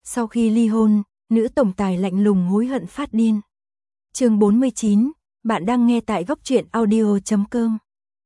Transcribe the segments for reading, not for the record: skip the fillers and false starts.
Sau khi ly hôn, nữ tổng tài lạnh lùng hối hận phát điên. Chương 49, bạn đang nghe tại góc truyện audio.com.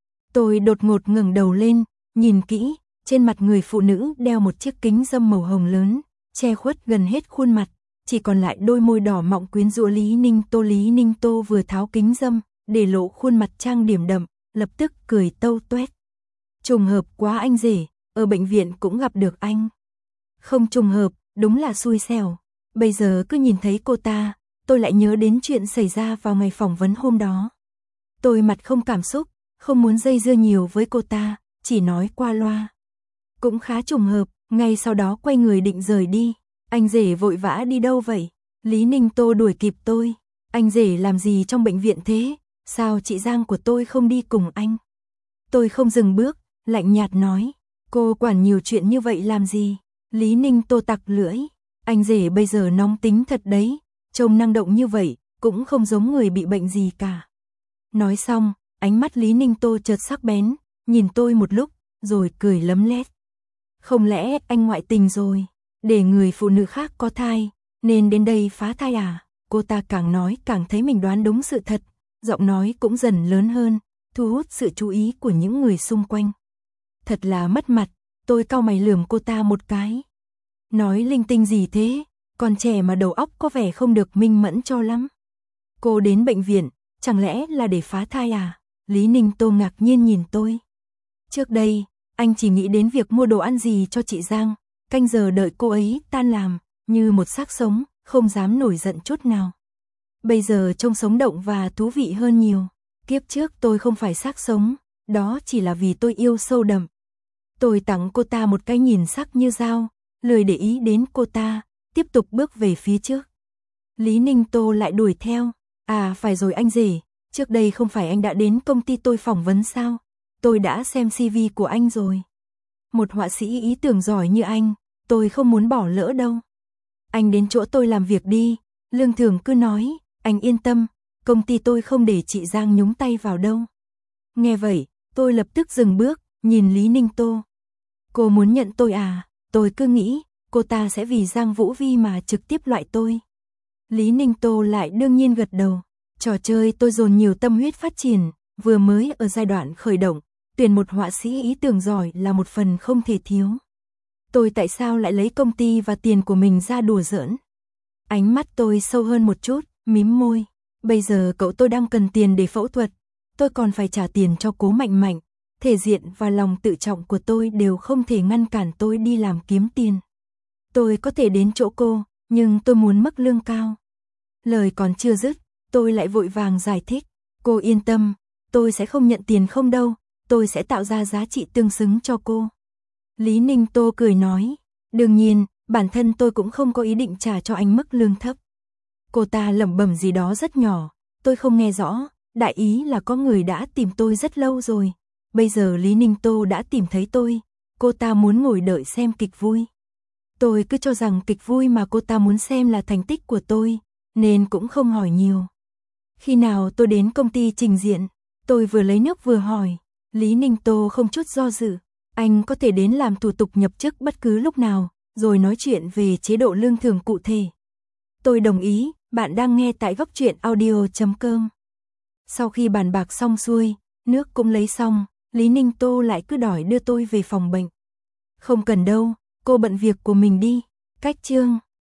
Tôi đột ngột ngẩng đầu lên, nhìn kỹ, trên mặt người phụ nữ đeo một chiếc kính râm màu hồng lớn, che khuất gần hết khuôn mặt, chỉ còn lại đôi môi đỏ mọng quyến rũ. Lý Ninh Tô vừa tháo kính râm, để lộ khuôn mặt trang điểm đậm, lập tức cười tâu tuét. Trùng hợp quá anh rể, ở bệnh viện cũng gặp được anh. Không trùng hợp, đúng là xui xẻo. Bây giờ cứ nhìn thấy cô ta, tôi lại nhớ đến chuyện xảy ra vào ngày phỏng vấn hôm đó. Tôi mặt không cảm xúc, không muốn dây dưa nhiều với cô ta, chỉ nói qua loa. Cũng khá trùng hợp, ngay sau đó quay người định rời đi. Anh rể vội vã đi đâu vậy? Lý Ninh Tô đuổi kịp tôi. Anh rể làm gì trong bệnh viện thế? Sao chị Giang của tôi không đi cùng anh? Tôi không dừng bước, lạnh nhạt nói. Cô quản nhiều chuyện như vậy làm gì? Lý Ninh Tô tặc lưỡi. Anh rể bây giờ nóng tính thật đấy, trông năng động như vậy, cũng không giống người bị bệnh gì cả. Nói xong, ánh mắt Lý Ninh Tô chợt sắc bén, nhìn tôi một lúc, rồi cười lấm lét. Không lẽ anh ngoại tình rồi, để người phụ nữ khác có thai, nên đến đây phá thai à? Cô ta càng nói càng thấy mình đoán đúng sự thật, giọng nói cũng dần lớn hơn, thu hút sự chú ý của những người xung quanh. Thật là mất mặt, tôi cau mày lườm cô ta một cái. Nói linh tinh gì thế, còn trẻ mà đầu óc có vẻ không được minh mẫn cho lắm. Cô đến bệnh viện, chẳng lẽ là để phá thai à? Lý Ninh Tô ngạc nhiên nhìn tôi. Trước đây, anh chỉ nghĩ đến việc mua đồ ăn gì cho chị Giang, canh giờ đợi cô ấy tan làm, như một xác sống, không dám nổi giận chút nào. Bây giờ trông sống động và thú vị hơn nhiều. Kiếp trước tôi không phải xác sống, đó chỉ là vì tôi yêu sâu đậm. Tôi tặng cô ta một cái nhìn sắc như dao, lười để ý đến cô ta, tiếp tục bước về phía trước. Lý Ninh Tô lại đuổi theo. À phải rồi anh rể, trước đây không phải anh đã đến công ty tôi phỏng vấn sao? Tôi đã xem CV của anh rồi. Một họa sĩ ý tưởng giỏi như anh, tôi không muốn bỏ lỡ đâu. Anh đến chỗ tôi làm việc đi, lương thưởng cứ nói, anh yên tâm, công ty tôi không để chị Giang nhúng tay vào đâu. Nghe vậy, tôi lập tức dừng bước, nhìn Lý Ninh Tô. Cô muốn nhận tôi à? Tôi cứ nghĩ, cô ta sẽ vì Giang Vũ Vi mà trực tiếp loại tôi. Lý Ninh Tô lại đương nhiên gật đầu. Trò chơi tôi dồn nhiều tâm huyết phát triển, vừa mới ở giai đoạn khởi động, tuyển một họa sĩ ý tưởng giỏi là một phần không thể thiếu. Tôi tại sao lại lấy công ty và tiền của mình ra đùa giỡn? Ánh mắt tôi sâu hơn một chút, mím môi. Bây giờ cậu tôi đang cần tiền để phẫu thuật, tôi còn phải trả tiền cho Cố Mạnh Mạnh. Thể diện và lòng tự trọng của tôi đều không thể ngăn cản tôi đi làm kiếm tiền. Tôi có thể đến chỗ cô, nhưng tôi muốn mức lương cao. Lời còn chưa dứt, tôi lại vội vàng giải thích. Cô yên tâm, tôi sẽ không nhận tiền không đâu, tôi sẽ tạo ra giá trị tương xứng cho cô. Lý Ninh Tô cười nói, đương nhiên, bản thân tôi cũng không có ý định trả cho anh mức lương thấp. Cô ta lẩm bẩm gì đó rất nhỏ, tôi không nghe rõ, đại ý là có người đã tìm tôi rất lâu rồi. Bây giờ Lý Ninh Tô đã tìm thấy tôi, cô ta muốn ngồi đợi xem kịch vui. Tôi cứ cho rằng kịch vui mà cô ta muốn xem là thành tích của tôi, nên cũng không hỏi nhiều. Khi nào tôi đến công ty trình diện, tôi vừa lấy nước vừa hỏi. Lý Ninh Tô không chút do dự, anh có thể đến làm thủ tục nhập chức bất cứ lúc nào, rồi nói chuyện về chế độ lương thưởng cụ thể. Tôi đồng ý, bạn đang nghe tại góc truyện audio.com. Sau khi bàn bạc xong xuôi, nước cũng lấy xong, Lý Ninh Tô lại cứ đòi đưa tôi về phòng bệnh. Không cần đâu, cô bận việc của mình đi. Cách chương